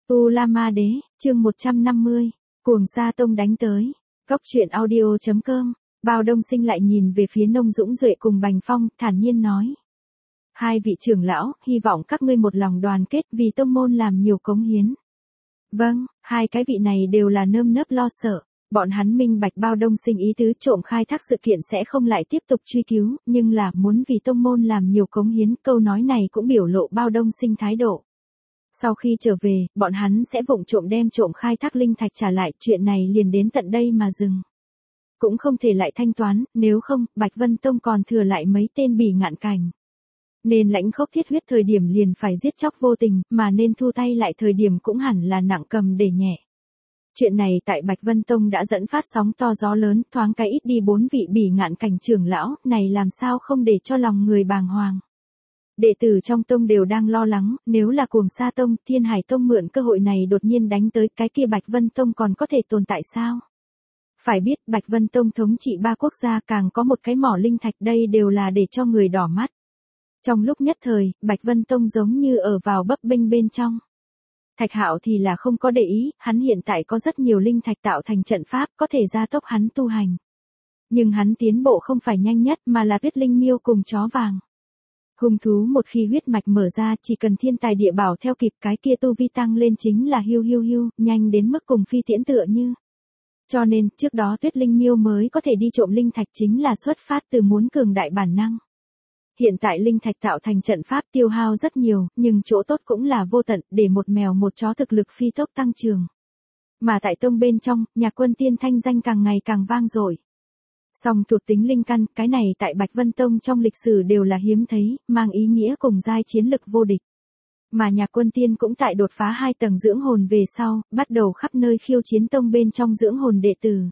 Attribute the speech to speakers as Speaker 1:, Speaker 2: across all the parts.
Speaker 1: U La Ma Đế, chương 150, Cuồng Sa Tông đánh tới. Góc truyện audio.com, Bao Đông Sinh lại nhìn về phía Nông Dũng Duệ cùng Bành Phong, thản nhiên nói. Hai vị trưởng lão, hy vọng các ngươi một lòng đoàn kết vì tông môn làm nhiều cống hiến. Vâng, hai cái vị này đều là nơm nớp lo sợ. Bọn hắn minh bạch Bao Đông Sinh ý tứ trộm khai thác sự kiện sẽ không lại tiếp tục truy cứu, nhưng là muốn vì tông môn làm nhiều cống hiến, câu nói này cũng biểu lộ Bao Đông Sinh thái độ. Sau khi trở về, bọn hắn sẽ vụng trộm đem trộm khai thác linh thạch trả lại, chuyện này liền đến tận đây mà dừng. Cũng không thể lại thanh toán, nếu không, Bạch Vân Tông còn thừa lại mấy tên bỉ ngạn cảnh. Nên lãnh khốc thiết huyết thời điểm liền phải giết chóc vô tình, mà nên thu tay lại thời điểm cũng hẳn là nặng cầm để nhẹ. Chuyện này tại Bạch Vân Tông đã dẫn phát sóng to gió lớn, thoáng cái ít đi 4 vị bỉ ngạn cảnh trưởng lão, này làm sao không để cho lòng người bàng hoàng. Đệ tử trong tông đều đang lo lắng, nếu là Cuồng Sa Tông, Thiên Hải Tông mượn cơ hội này đột nhiên đánh tới, cái kia Bạch Vân Tông còn có thể tồn tại sao? Phải biết, Bạch Vân Tông thống trị 3 quốc gia, càng có một cái mỏ linh thạch, đây đều là để cho người đỏ mắt. Trong lúc nhất thời, Bạch Vân Tông giống như ở vào bấp bênh bên trong. Thạch Hạo thì là không có để ý, hắn hiện tại có rất nhiều linh thạch tạo thành trận pháp, có thể gia tốc hắn tu hành. Nhưng hắn tiến bộ không phải nhanh nhất mà là Tuyết Linh Miêu cùng chó vàng. Hung thú một khi huyết mạch mở ra, chỉ cần thiên tài địa bảo theo kịp, cái kia tu vi tăng lên chính là hiu, nhanh đến mức cùng phi tiễn tựa như. Cho nên, trước đó Tuyết Linh Miêu mới có thể đi trộm linh thạch chính là xuất phát từ muốn cường đại bản năng. Hiện tại linh thạch tạo thành trận pháp tiêu hao rất nhiều, nhưng chỗ tốt cũng là vô tận, để một mèo một chó thực lực phi tốc tăng trưởng. Mà tại tông bên trong, Nhạc Quân Tiên thanh danh càng ngày càng vang dội. Song thuộc tính linh căn, cái này tại Bạch Vân Tông trong lịch sử đều là hiếm thấy, mang ý nghĩa cùng giai chiến lực vô địch. Mà Nhạc Quân Tiên cũng tại đột phá 2 tầng dưỡng hồn về sau, bắt đầu khắp nơi khiêu chiến tông bên trong dưỡng hồn đệ tử.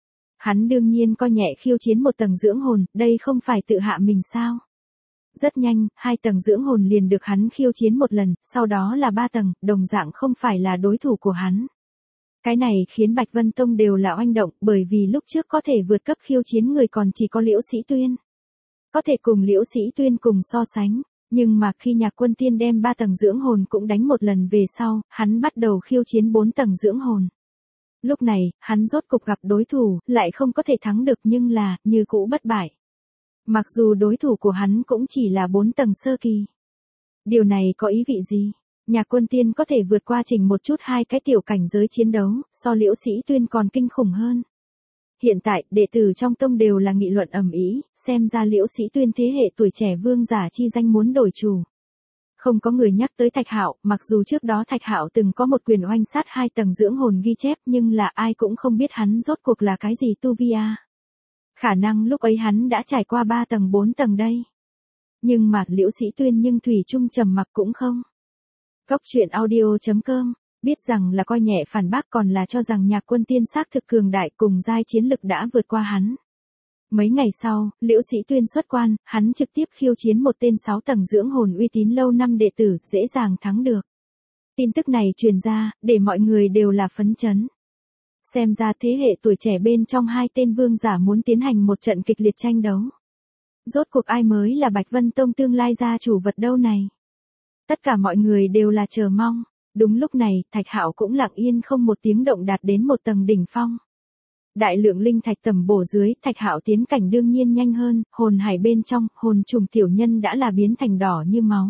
Speaker 1: Hắn đương nhiên coi nhẹ khiêu chiến 1 tầng dưỡng hồn, đây không phải tự hạ mình sao? Rất nhanh, 2 tầng dưỡng hồn liền được hắn khiêu chiến 1 lần, sau đó là 3 tầng, đồng dạng không phải là đối thủ của hắn. Cái này khiến Bạch Vân Tông đều là oanh động, bởi vì lúc trước có thể vượt cấp khiêu chiến người còn chỉ có Liễu Sĩ Tuyên. Có thể cùng Liễu Sĩ Tuyên cùng so sánh, nhưng mà khi Nhạc Quân Tiên đem 3 tầng dưỡng hồn cũng đánh 1 lần về sau, hắn bắt đầu khiêu chiến 4 tầng dưỡng hồn. Lúc này, hắn rốt cục gặp đối thủ, lại không có thể thắng được nhưng là, như cũ bất bại. Mặc dù đối thủ của hắn cũng chỉ là 4 tầng sơ kỳ. Điều này có ý vị gì? Nhạc Quân Tiên có thể vượt qua Trình một chút 2 cái tiểu cảnh giới chiến đấu, so Liễu Sĩ Tuyên còn kinh khủng hơn. Hiện tại, đệ tử trong tông đều là nghị luận ầm ĩ, xem ra Liễu Sĩ Tuyên thế hệ tuổi trẻ vương giả chi danh muốn đổi chủ. Không có người nhắc tới Thạch Hạo, mặc dù trước đó Thạch Hạo từng có một quyền oanh sát 2 tầng dưỡng hồn ghi chép, nhưng là ai cũng không biết hắn rốt cuộc là cái gì tu vi a. Khả năng lúc ấy hắn đã trải qua 3 tầng 4 tầng đây. Nhưng mà Liễu Sĩ Tuyên nhưng thủy chung trầm mặc cũng không. Góc truyện audio.com, biết rằng là coi nhẹ phản bác còn là cho rằng Nhạc Quân Tiên xác thực cường đại cùng giai chiến lực đã vượt qua hắn. Mấy ngày sau, Liễu Sĩ Tuyên xuất quan, hắn trực tiếp khiêu chiến một tên 6 tầng dưỡng hồn uy tín lâu năm đệ tử, dễ dàng thắng được. Tin tức này truyền ra, để mọi người đều là phấn chấn. Xem ra thế hệ tuổi trẻ bên trong 2 tên vương giả muốn tiến hành một trận kịch liệt tranh đấu. Rốt cuộc ai mới là Bạch Vân Tông tương lai gia chủ vật đâu này? Tất cả mọi người đều là chờ mong. Đúng lúc này, Thạch Hạo cũng lặng yên không một tiếng động đạt đến 1 tầng đỉnh phong. Đại lượng linh thạch tầm bổ dưới, Thạch Hạo tiến cảnh đương nhiên nhanh hơn, hồn hải bên trong, hồn trùng tiểu nhân đã là biến thành đỏ như máu.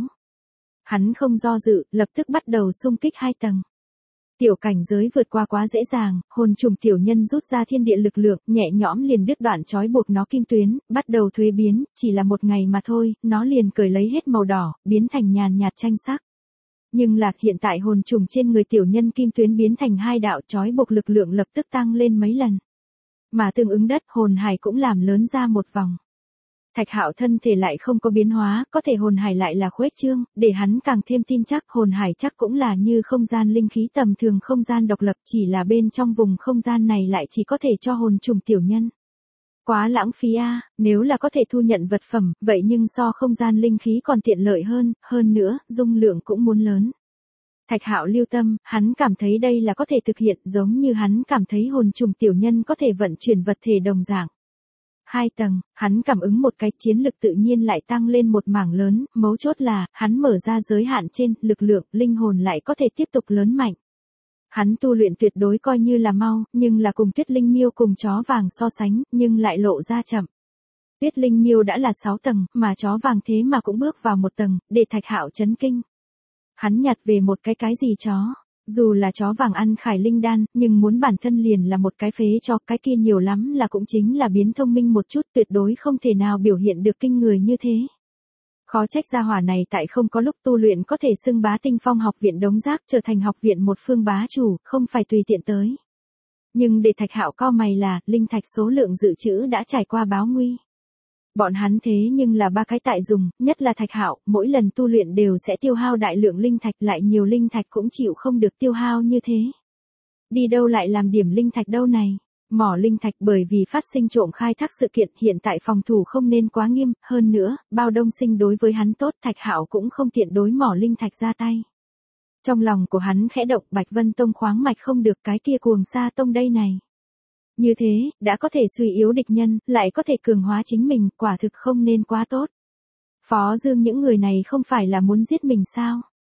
Speaker 1: Hắn không do dự, lập tức bắt đầu xung kích 2 tầng. Tiểu cảnh giới vượt qua quá dễ dàng, hồn trùng tiểu nhân rút ra thiên địa lực lượng, nhẹ nhõm liền đứt đoạn trói buộc nó kim tuyến, bắt đầu thuế biến, chỉ là 1 ngày mà thôi, nó liền cởi lấy hết màu đỏ, biến thành nhàn nhạt tranh sắc. Nhưng là hiện tại hồn trùng trên người tiểu nhân kim tuyến biến thành 2 đạo trói buộc lực lượng lập tức tăng lên mấy lần. Mà tương ứng đất hồn hải cũng làm lớn ra 1 vòng. Thạch Hạo thân thể lại không có biến hóa, có thể hồn hải lại là khuếch trương, để hắn càng thêm tin chắc hồn hải chắc cũng là như không gian linh khí tầm thường không gian độc lập, chỉ là bên trong vùng không gian này lại chỉ có thể cho hồn trùng tiểu nhân. Quá lãng phí a, nếu là có thể thu nhận vật phẩm, vậy nhưng so không gian linh khí còn tiện lợi hơn nữa, dung lượng cũng muốn lớn. Thạch Hạo lưu tâm, hắn cảm thấy đây là có thể thực hiện, giống như hắn cảm thấy hồn trùng tiểu nhân có thể vận chuyển vật thể đồng dạng. 2 tầng, hắn cảm ứng một cái chiến lực tự nhiên lại tăng lên một mảng lớn, mấu chốt là, hắn mở ra giới hạn trên, lực lượng, linh hồn lại có thể tiếp tục lớn mạnh. Hắn tu luyện tuyệt đối coi như là mau, nhưng là cùng Tuyết Linh Miêu cùng chó vàng so sánh, nhưng lại lộ ra chậm. Tuyết Linh Miêu đã là 6 tầng, mà chó vàng thế mà cũng bước vào 1 tầng, để Thạch Hạo chấn kinh. Hắn nhặt về một cái gì chó? Dù là chó vàng ăn Khải Linh đan, nhưng muốn bản thân liền là một cái phế cho, cái kia nhiều lắm là cũng chính là biến thông minh một chút, tuyệt đối không thể nào biểu hiện được kinh người như thế. Khó trách gia hỏa này tại không có lúc tu luyện có thể xưng bá Tinh Phong học viện đống rác, trở thành học viện một phương bá chủ, không phải tùy tiện tới. Nhưng để Thạch Hạo cau mày là, linh thạch số lượng dự trữ đã trải qua báo nguy. Bọn hắn thế nhưng là 3 cái tại dùng, nhất là Thạch Hạo, mỗi lần tu luyện đều sẽ tiêu hao đại lượng linh thạch, lại nhiều linh thạch cũng chịu không được tiêu hao như thế. Đi đâu lại làm điểm linh thạch đâu này? Mỏ linh thạch bởi vì phát sinh trộm khai thác sự kiện, hiện tại phòng thủ không nên quá nghiêm, hơn nữa, Bao Đông Sinh đối với hắn tốt, Thạch Hạo cũng không tiện đối mỏ linh thạch ra tay. Trong lòng của hắn khẽ động, Bạch Vân Tông khoáng mạch không được, cái kia Cuồng Sa Tông đây này. Như thế, đã có thể suy yếu địch nhân, lại có thể cường hóa chính mình, quả thực không nên quá tốt. Phó Dương những người này không phải là muốn giết mình sao?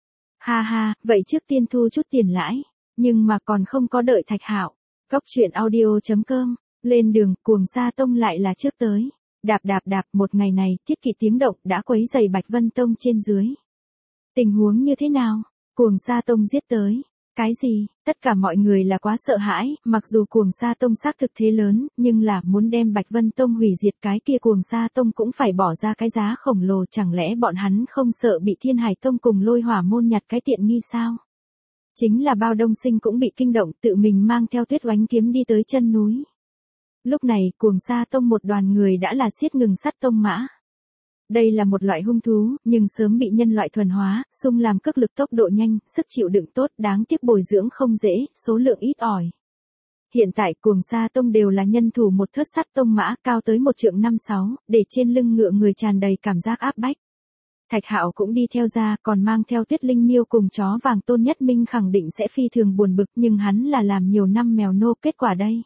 Speaker 1: Ha ha, vậy trước tiên thu chút tiền lãi, nhưng mà còn không có đợi Thạch Hạo. Cốc truyện audio.com, lên đường, Cuồng Sa Tông lại là trước tới. Đạp đạp đạp, một ngày này, thiết kỵ tiếng động đã quấy rầy Bạch Vân Tông trên dưới. Tình huống như thế nào? Cuồng Sa Tông giết tới. Cái gì? Tất cả mọi người là quá sợ hãi, mặc dù Cuồng Sa Tông xác thực thế lớn, nhưng là muốn đem Bạch Vân Tông hủy diệt, cái kia Cuồng Sa Tông cũng phải bỏ ra cái giá khổng lồ, chẳng lẽ bọn hắn không sợ bị Thiên Hải Tông cùng Lôi Hỏa môn nhặt cái tiện nghi sao? Chính là Bao Đông Sinh cũng bị kinh động, tự mình mang theo Tuyết Oánh kiếm đi tới chân núi. Lúc này, Cuồng Sa Tông một đoàn người đã là xiết ngừng sắt tông mã. Đây là một loại hung thú, nhưng sớm bị nhân loại thuần hóa, sung làm cước lực tốc độ nhanh, sức chịu đựng tốt, đáng tiếc bồi dưỡng không dễ, số lượng ít ỏi. Hiện tại Cuồng Sa Tông đều là nhân thủ một thớt sắt tông mã cao tới 1,56 trượng, để trên lưng ngựa người tràn đầy cảm giác áp bách. Thạch Hạo cũng đi theo ra, còn mang theo Tuyết Linh Miêu cùng chó vàng Tôn Nhất Minh khẳng định sẽ phi thường buồn bực, nhưng hắn là làm nhiều năm mèo nô, kết quả đây.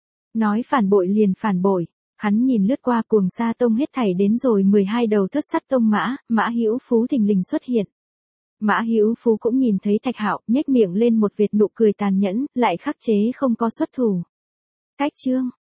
Speaker 1: Nói phản bội liền phản bội. Hắn nhìn lướt qua Cuồng Sa Tông hết thảy đến rồi 12 đầu thất sắt tông mã, Mã Hữu Phú thình lình xuất hiện. Mã Hữu Phú cũng nhìn thấy Thạch Hạo, nhếch miệng lên một vệt nụ cười tàn nhẫn, lại khắc chế không có xuất thủ. Cách chương